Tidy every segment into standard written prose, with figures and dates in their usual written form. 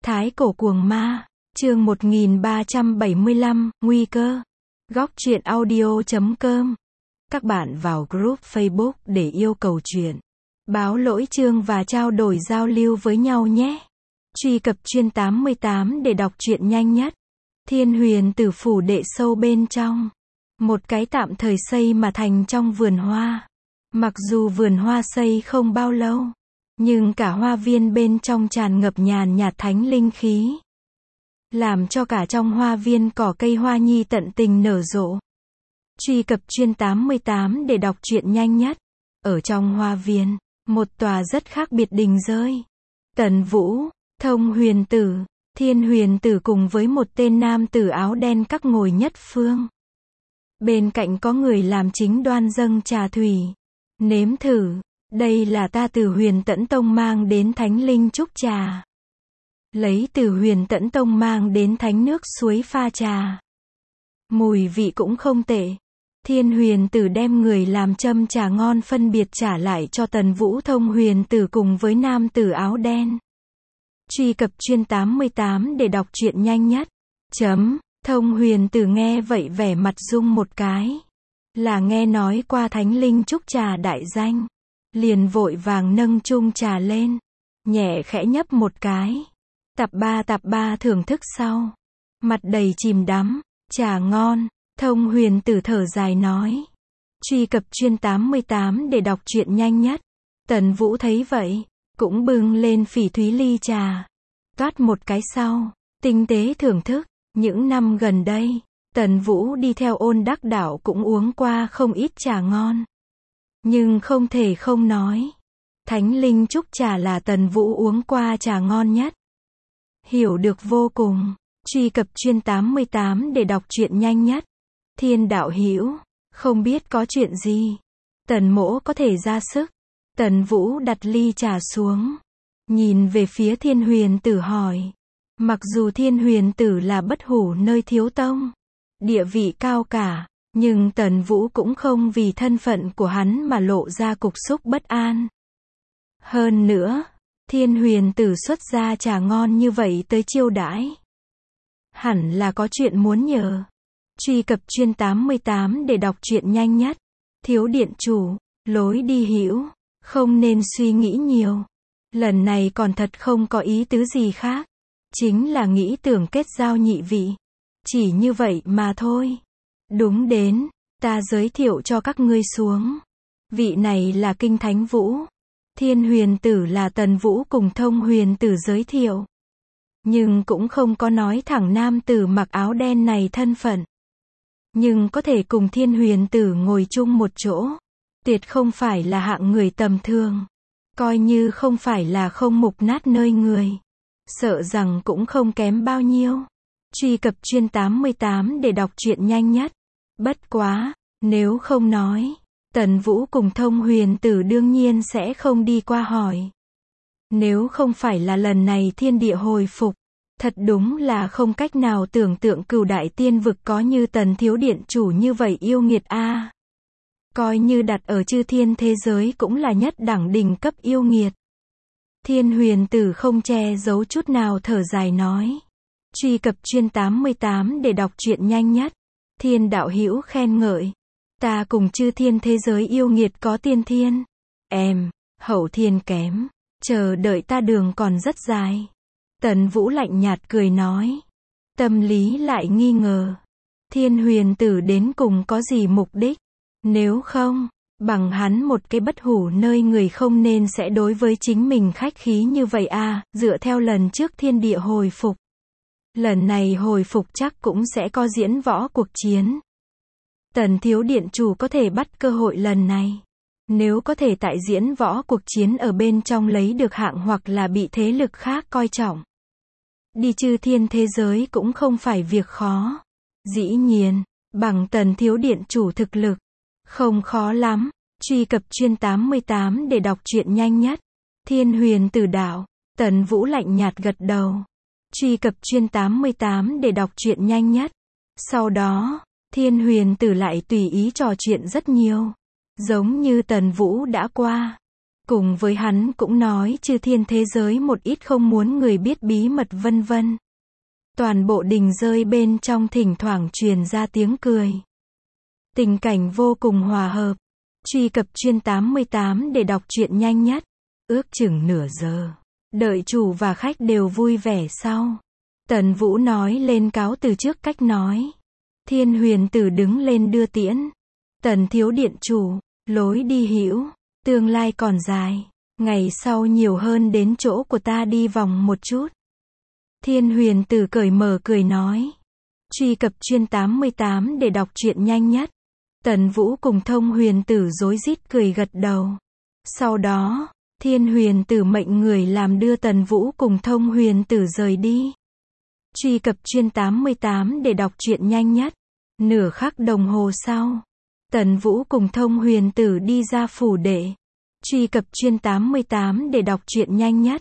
Thái cổ cuồng ma, chương 1375, nguy cơ. Góc truyện audio.com. Các bạn vào group Facebook để yêu cầu truyện, báo lỗi chương và trao đổi giao lưu với nhau nhé. Truy cập chuyên 88 để đọc truyện nhanh nhất. Thiên Huyền Tử phủ đệ sâu bên trong. Một cái tạm thời xây mà thành trong vườn hoa. Mặc dù vườn hoa xây không bao lâu, nhưng cả hoa viên bên trong tràn ngập nhàn nhạt thánh linh khí, làm cho cả trong hoa viên cỏ cây hoa nhi tận tình nở rộ. Truy cập chuyên 88 để đọc truyện nhanh nhất. Ở trong hoa viên, một tòa rất khác biệt đình rơi. Tần Vũ, Thông Huyền Tử, Thiên Huyền Tử cùng với một tên nam tử áo đen các ngồi nhất phương. Bên cạnh có người làm chính đoan dâng trà thủy. Nếm thử, đây là ta từ Huyền Tẫn Tông mang đến thánh linh trúc trà. Lấy từ Huyền Tẫn Tông mang đến thánh nước suối pha trà. Mùi vị cũng không tệ. Thiên Huyền Tử đem người làm châm trà ngon phân biệt trả lại cho Tần Vũ. Thông Huyền Tử cùng với nam tử áo đen. Truy cập chuyên 88 để đọc truyện nhanh nhất. Thông Huyền Tử nghe vậy vẻ mặt rung một cái. Là nghe nói qua thánh linh trúc trà đại danh. Liền vội vàng nâng chung trà lên. Nhẹ khẽ nhấp một cái. Tập ba thưởng thức sau. Mặt đầy chìm đắm. Trà ngon. Thông Huyền Tử thở dài nói. Truy cập chuyên 88 để đọc truyện nhanh nhất. Tần Vũ thấy vậy, cũng bưng lên phỉ thúy ly trà. Toát một cái sau. Tinh tế thưởng thức. Những năm gần đây, Tần Vũ đi theo Ôn Đắc Đạo cũng uống qua không ít trà ngon. Nhưng không thể không nói, thánh linh trúc trà là Tần Vũ uống qua trà ngon nhất. Hiểu được vô cùng. Truy cập chuyên 88 để đọc truyện nhanh nhất. Thiên đạo hữu, không biết có chuyện gì. Tần mỗ có thể ra sức. Tần Vũ đặt ly trà xuống. Nhìn về phía Thiên Huyền Tử hỏi. Mặc dù Thiên Huyền Tử là bất hủ nơi thiếu tông, địa vị cao cả, nhưng Tần Vũ cũng không vì thân phận của hắn mà lộ ra cục xúc bất an. Hơn nữa, Thiên Huyền Tử xuất ra trà ngon như vậy tới chiêu đãi, hẳn là có chuyện muốn nhờ. Truy cập chuyên 88 để đọc truyện nhanh nhất. Thiếu điện chủ, lối đi hữu, không nên suy nghĩ nhiều. Lần này còn thật không có ý tứ gì khác. Chính là nghĩ tưởng kết giao nhị vị. Chỉ như vậy mà thôi. Đúng đến, ta giới thiệu cho các ngươi xuống. Vị này là Kinh Thánh Vũ. Thiên Huyền Tử là Tần Vũ cùng Thông Huyền Tử giới thiệu. Nhưng cũng không có nói thẳng nam tử mặc áo đen này thân phận. Nhưng có thể cùng Thiên Huyền Tử ngồi chung một chỗ. Tuyệt không phải là hạng người tầm thường. Coi như không phải là không mục nát nơi người. Sợ rằng cũng không kém bao nhiêu. Truy cập chuyên 88 để đọc truyện nhanh nhất. Bất quá, nếu không nói, Tần Vũ cùng Thông Huyền Tử đương nhiên sẽ không đi qua hỏi. Nếu không phải là lần này thiên địa hồi phục, thật đúng là không cách nào tưởng tượng Cửu Đại Tiên Vực có như Tần thiếu điện chủ như vậy yêu nghiệt a. Coi như đặt ở chư thiên thế giới cũng là nhất đẳng đỉnh cấp yêu nghiệt. Thiên Huyền Tử không che giấu chút nào thở dài nói. Truy cập chuyên 88 để đọc truyện nhanh nhất. Thiên đạo hữu khen ngợi. Ta cùng chư thiên thế giới yêu nghiệt có tiên thiên. Hậu thiên kém. Chờ đợi ta đường còn rất dài. Tần Vũ lạnh nhạt cười nói. Tâm lý lại nghi ngờ. Thiên Huyền Tử đến cùng có gì mục đích? Nếu không, bằng hắn một cái bất hủ nơi người không nên sẽ đối với chính mình khách khí như vậy a. Dựa theo lần trước thiên địa hồi phục, lần này hồi phục chắc cũng sẽ có diễn võ cuộc chiến. Tần thiếu điện chủ có thể bắt cơ hội lần này. Nếu có thể tại diễn võ cuộc chiến ở bên trong lấy được hạng hoặc là bị thế lực khác coi trọng, đi chư thiên thế giới cũng không phải việc khó. Dĩ nhiên, bằng Tần thiếu điện chủ thực lực, không khó lắm. Truy cập chuyên 88 để đọc truyện nhanh nhất. Thiên Huyền Tử đạo. Tần Vũ lạnh nhạt gật đầu. Truy cập chuyên 88 để đọc truyện nhanh nhất. Sau đó, Thiên Huyền Tử lại tùy ý trò chuyện rất nhiều. Giống như Tần Vũ đã qua. Cùng với hắn cũng nói chư thiên thế giới một ít không muốn người biết bí mật vân vân. Toàn bộ đình rơi bên trong thỉnh thoảng truyền ra tiếng cười. Tình cảnh vô cùng hòa hợp. Truy cập chuyên 88 để đọc truyện nhanh nhất. Ước chừng nửa giờ. Đợi chủ và khách đều vui vẻ sau. Tần Vũ nói lên cáo từ trước cách nói. Thiên Huyền Tử đứng lên đưa tiễn. Tần thiếu điện chủ, lối đi hữu, tương lai còn dài. Ngày sau nhiều hơn đến chỗ của ta đi vòng một chút. Thiên Huyền Tử cởi mở cười nói. Truy cập chuyên 88 để đọc truyện nhanh nhất. Tần Vũ cùng Thông Huyền Tử rối rít cười gật đầu. Sau đó, Thiên Huyền Tử mệnh người làm đưa Tần Vũ cùng Thông Huyền Tử rời đi. Truy cập chuyên 88 để đọc truyện nhanh nhất. Nửa khắc đồng hồ sau, Tần Vũ cùng Thông Huyền Tử đi ra phủ đệ. Truy cập chuyên 88 để đọc truyện nhanh nhất.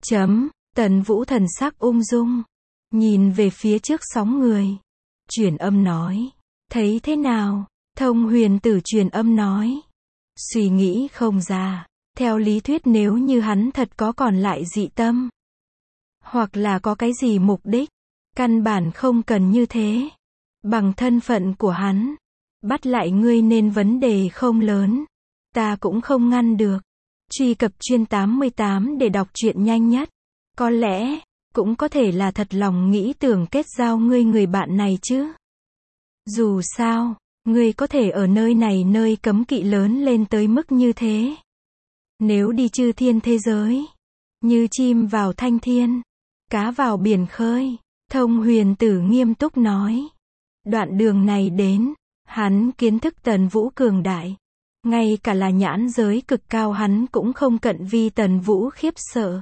Tần Vũ thần sắc ung dung, nhìn về phía trước sóng người. Truyền âm nói, thấy thế nào? Thông Huyền Tử truyền âm nói, suy nghĩ không ra. Theo lý thuyết nếu như hắn thật có còn lại dị tâm, hoặc là có cái gì mục đích, căn bản không cần như thế. Bằng thân phận của hắn, bắt lại ngươi nên vấn đề không lớn. Ta cũng không ngăn được. Truy cập chuyên 88 để đọc truyện nhanh nhất. Có lẽ, cũng có thể là thật lòng nghĩ tưởng kết giao ngươi người bạn này chứ. Dù sao, ngươi có thể ở nơi này nơi cấm kỵ lớn lên tới mức như thế. Nếu đi chư thiên thế giới, như chim vào thanh thiên, cá vào biển khơi, Thông Huyền Tử nghiêm túc nói. Đoạn đường này đến, hắn kiến thức Tần Vũ cường đại. Ngay cả là nhãn giới cực cao hắn cũng không cận vi Tần Vũ khiếp sợ.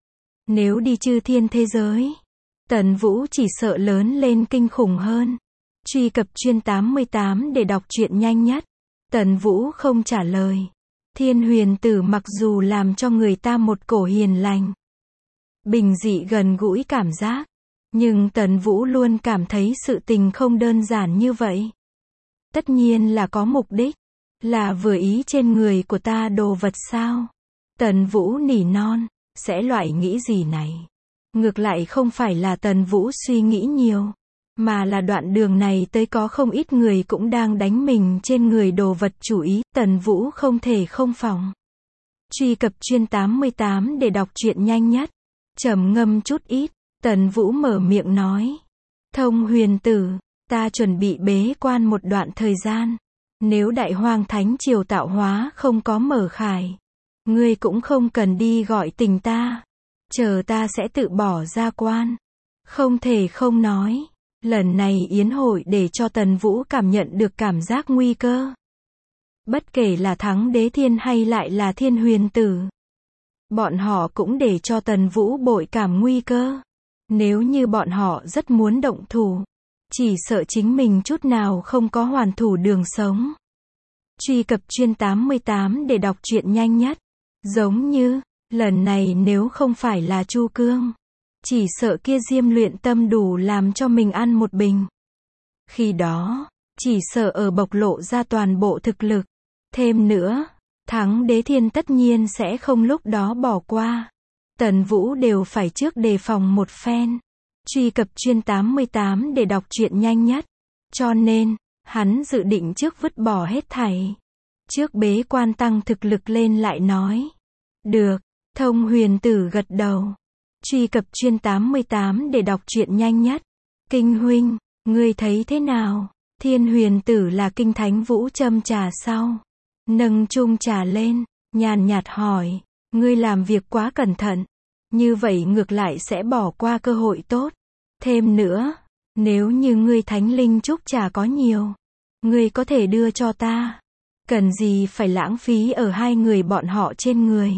Nếu đi chư thiên thế giới, Tần Vũ chỉ sợ lớn lên kinh khủng hơn. Truy cập chuyên 88 để đọc truyện nhanh nhất. Tần Vũ không trả lời. Thiên Huyền Tử mặc dù làm cho người ta một cổ hiền lành, bình dị gần gũi cảm giác, nhưng Tần Vũ luôn cảm thấy sự tình không đơn giản như vậy. Tất nhiên là có mục đích, là vừa ý trên người của ta đồ vật sao? Tần Vũ nỉ non, sẽ loại nghĩ gì này? Ngược lại không phải là Tần Vũ suy nghĩ nhiều, mà là đoạn đường này tới có không ít người cũng đang đánh mình trên người đồ vật chủ ý, Tần Vũ không thể không phòng. Truy cập chuyên 88 để đọc truyện nhanh nhất. Trầm ngâm chút ít, Tần Vũ mở miệng nói. Thông Huyền Tử, ta chuẩn bị bế quan một đoạn thời gian. Nếu Đại Hoang Thánh Triều tạo hóa không có mở khải, ngươi cũng không cần đi gọi tình ta. Chờ ta sẽ tự bỏ ra quan. Không thể không nói, lần này yến hội để cho Tần Vũ cảm nhận được cảm giác nguy cơ. Bất kể là Thắng Đế Thiên hay lại là Thiên Huyền Tử, bọn họ cũng để cho Tần Vũ bội cảm nguy cơ. Nếu như bọn họ rất muốn động thủ, chỉ sợ chính mình chút nào không có hoàn thủ đường sống. Truy cập chuyên 88 để đọc truyện nhanh nhất. Giống như, lần này nếu không phải là Chu Cương, chỉ sợ kia Diêm Luyện Tâm đủ làm cho mình ăn một bình. Khi đó, chỉ sợ ở bộc lộ ra toàn bộ thực lực. Thêm nữa, Thắng Đế Thiên tất nhiên sẽ không lúc đó bỏ qua. Tần Vũ đều phải trước đề phòng một phen. Truy cập chuyên 88 để đọc truyện nhanh nhất. Cho nên, hắn dự định trước vứt bỏ hết thảy. Trước bế quan tăng thực lực lên lại nói. Được, Thông Huyền Tử gật đầu. Truy cập chuyên 88 để đọc truyện nhanh nhất. Kinh huynh, ngươi thấy thế nào? Thiên Huyền Tử là kinh thánh vũ châm trà sau. Nâng chung trà lên, nhàn nhạt hỏi. Ngươi làm việc quá cẩn thận. Như vậy ngược lại sẽ bỏ qua cơ hội tốt. Thêm nữa, nếu như ngươi thánh linh trúc trà có nhiều, ngươi có thể đưa cho ta. Cần gì phải lãng phí ở hai người bọn họ trên người.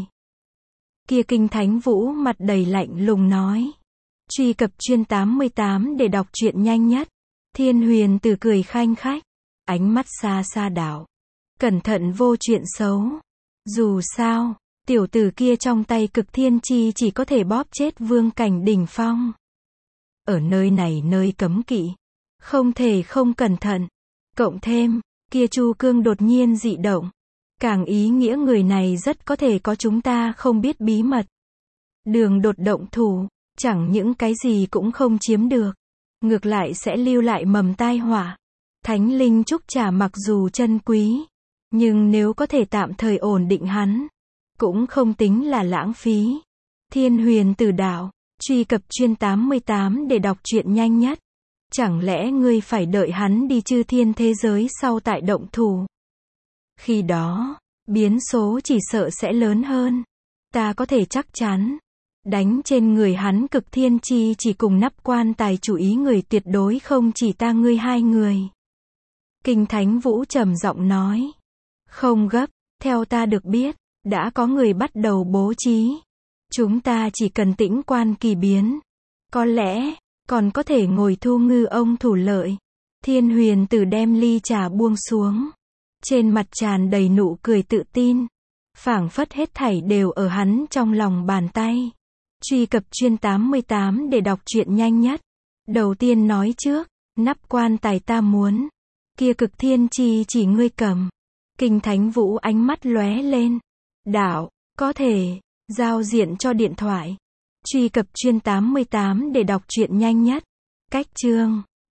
Kia kinh thánh vũ mặt đầy lạnh lùng nói. Truy cập chuyên 88 để đọc truyện nhanh nhất. Thiên Huyền Tử cười khanh khách, ánh mắt xa xa đảo. Cẩn thận vô chuyện xấu. Dù sao, tiểu tử kia trong tay cực thiên chi chỉ có thể bóp chết vương cảnh đỉnh phong. Ở nơi này nơi cấm kỵ, không thể không cẩn thận. Cộng thêm, kia Chu Cương đột nhiên dị động. Càng ý nghĩa người này rất có thể có chúng ta không biết bí mật. Đường đột động thủ, chẳng những cái gì cũng không chiếm được, ngược lại sẽ lưu lại mầm tai họa. Thánh linh trúc trà mặc dù chân quý, nhưng nếu có thể tạm thời ổn định hắn, cũng không tính là lãng phí. Thiên Huyền Tử Đạo, truy cập chuyên 88 để đọc truyện nhanh nhất. Chẳng lẽ ngươi phải đợi hắn đi chư thiên thế giới sau tại động thủ? Khi đó, biến số chỉ sợ sẽ lớn hơn. Ta có thể chắc chắn, đánh trên người hắn cực thiên chi chỉ cùng nắp quan tài chủ ý người tuyệt đối không chỉ ta ngươi hai người. Kinh Thánh Vũ trầm giọng nói. Không gấp, theo ta được biết, đã có người bắt đầu bố trí. Chúng ta chỉ cần tĩnh quan kỳ biến. Có lẽ, còn có thể ngồi thu ngư ông thủ lợi. Thiên Huyền Tử đem ly trà buông xuống. Trên mặt tràn đầy nụ cười tự tin. Phảng phất hết thảy đều ở hắn trong lòng bàn tay. Truy cập chuyên 88 để đọc truyện nhanh nhất. Đầu tiên nói trước, nắp quan tài ta muốn. Kia cực thiên chi chỉ ngươi cầm. Kinh Thánh Vũ ánh mắt lóe lên. Đạo, có thể, giao diện cho điện thoại. Truy cập chuyên 88 để đọc truyện nhanh nhất. Cách chương